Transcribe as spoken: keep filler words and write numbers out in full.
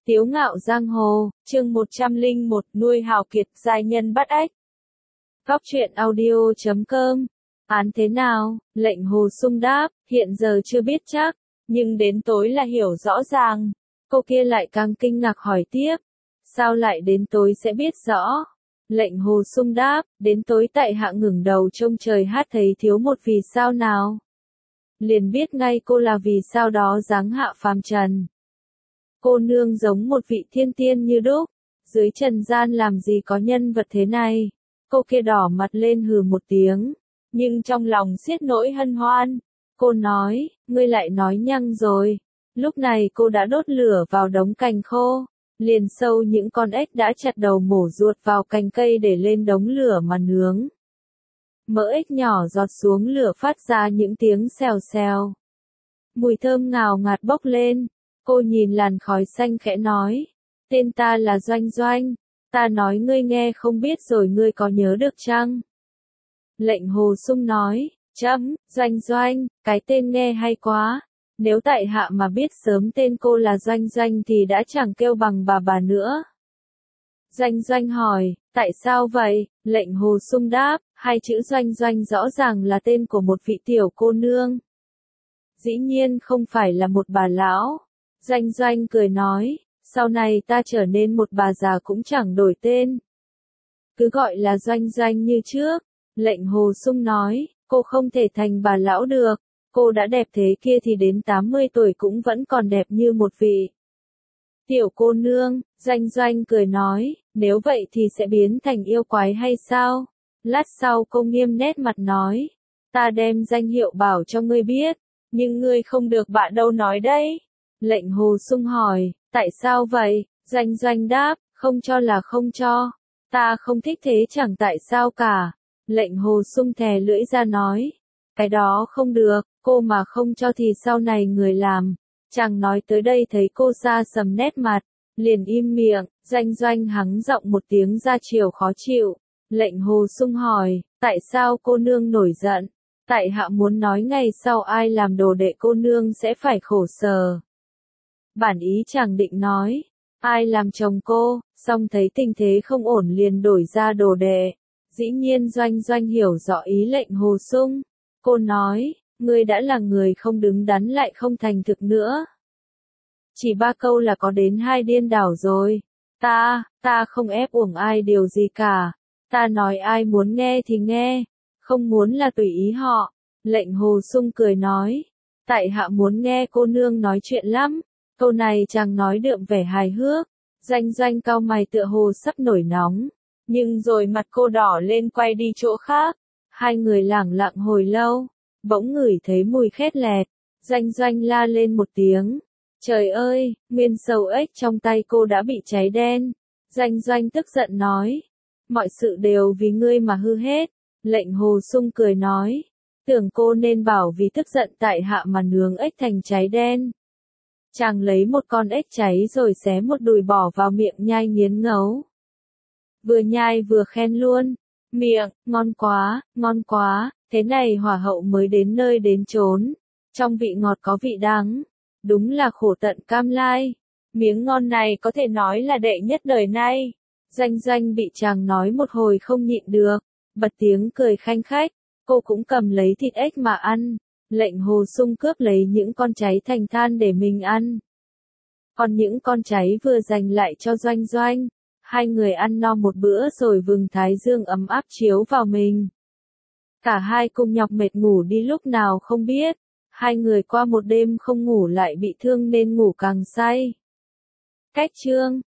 Tiếu ngạo giang hồ, chương một trăm lẻ một, nuôi hào kiệt, giai nhân bắt ếch. Góc truyện audio chấm com. Án thế nào? Lệnh Hồ Sung đáp, hiện giờ chưa biết chắc, nhưng đến tối là hiểu rõ ràng. Cô kia lại càng kinh ngạc hỏi tiếp. Sao lại đến tối sẽ biết rõ? Lệnh Hồ Sung đáp, đến tối tại hạ ngẩng đầu trông trời hát thấy thiếu một vì sao nào. Liền biết ngay cô là vì sao đó giáng hạ phàm trần. Cô nương giống một vị thiên tiên như đúc, dưới trần gian làm gì có nhân vật thế này. Cô kia đỏ mặt lên hừ một tiếng, nhưng trong lòng xiết nỗi hân hoan. Cô nói, ngươi lại nói nhăng rồi. Lúc này cô đã đốt lửa vào đống cành khô, liền sâu những con ếch đã chặt đầu mổ ruột vào cành cây để lên đống lửa mà nướng. Mỡ ếch nhỏ giọt xuống lửa phát ra những tiếng xèo xèo. Mùi thơm ngào ngạt bốc lên. Cô nhìn làn khói xanh khẽ nói, tên ta là Doanh Doanh, ta nói ngươi nghe không biết rồi ngươi có nhớ được chăng? Lệnh Hồ Sung nói, chấm, Doanh Doanh, cái tên nghe hay quá, nếu tại hạ mà biết sớm tên cô là Doanh Doanh thì đã chẳng kêu bằng bà bà nữa. Doanh Doanh hỏi, tại sao vậy? Lệnh Hồ Sung đáp, hai chữ Doanh Doanh rõ ràng là tên của một vị tiểu cô nương. Dĩ nhiên không phải là một bà lão. Doanh Doanh cười nói, sau này ta trở nên một bà già cũng chẳng đổi tên. Cứ gọi là Doanh Doanh như trước. Lệnh Hồ Sung nói, cô không thể thành bà lão được, cô đã đẹp thế kia thì đến tám mươi tuổi cũng vẫn còn đẹp như một vị tiểu cô nương. Doanh Doanh cười nói, nếu vậy thì sẽ biến thành yêu quái hay sao? Lát sau cô nghiêm nét mặt nói, ta đem danh hiệu bảo cho ngươi biết, nhưng ngươi không được bạ đâu nói đấy. Lệnh Hồ Sung hỏi, tại sao vậy? Doanh Doanh đáp, không cho là không cho. Ta không thích thế chẳng tại sao cả. Lệnh Hồ Sung thè lưỡi ra nói, cái đó không được, cô mà không cho thì sau này người làm. Chàng nói tới đây thấy cô xa sầm nét mặt, liền im miệng. Doanh Doanh hắng giọng một tiếng ra chiều khó chịu. Lệnh Hồ Sung hỏi, tại sao cô nương nổi giận? Tại hạ muốn nói ngày sau ai làm đồ đệ cô nương sẽ phải khổ sở. Bản ý chàng định nói, ai làm chồng cô, xong thấy tình thế không ổn liền đổi ra đồ đệ. Dĩ nhiên Doanh Doanh hiểu rõ ý lệnh Hồ Sung. Cô nói, ngươi đã là người không đứng đắn lại không thành thực nữa. Chỉ ba câu là có đến hai điên đảo rồi. Ta, ta không ép uổng ai điều gì cả. Ta nói ai muốn nghe thì nghe, không muốn là tùy ý họ. Lệnh Hồ Sung cười nói, tại hạ muốn nghe cô nương nói chuyện lắm. Câu này chàng nói đượm vẻ hài hước. Doanh Doanh cau mày tựa hồ sắp nổi nóng, nhưng rồi mặt cô đỏ lên quay đi chỗ khác. Hai người lẳng lặng hồi lâu, bỗng ngửi thấy mùi khét lẹt. Doanh Doanh la lên một tiếng. Trời ơi, nguyên sầu ếch trong tay cô đã bị cháy đen. Doanh Doanh tức giận nói, mọi sự đều vì ngươi mà hư hết. Lệnh Hồ Sung cười nói, tưởng cô nên bảo vì tức giận tại hạ mà nướng ếch thành cháy đen. Chàng lấy một con ếch cháy rồi xé một đùi bỏ vào miệng nhai nghiến ngấu. Vừa nhai vừa khen luôn, miệng, ngon quá, ngon quá, thế này hỏa hậu mới đến nơi đến chốn. Trong vị ngọt có vị đắng, đúng là khổ tận cam lai. Miếng ngon này có thể nói là đệ nhất đời nay. Doanh Doanh bị chàng nói một hồi không nhịn được, bật tiếng cười khanh khách. Cô cũng cầm lấy thịt ếch mà ăn. Lệnh Hồ Sung cướp lấy những con cháy thành than để mình ăn. Còn những con cháy vừa dành lại cho Doanh Doanh. Hai người ăn no một bữa rồi vừng thái dương ấm áp chiếu vào mình. Cả hai cùng nhọc mệt ngủ đi lúc nào không biết. Hai người qua một đêm không ngủ lại bị thương nên ngủ càng say. Cách chương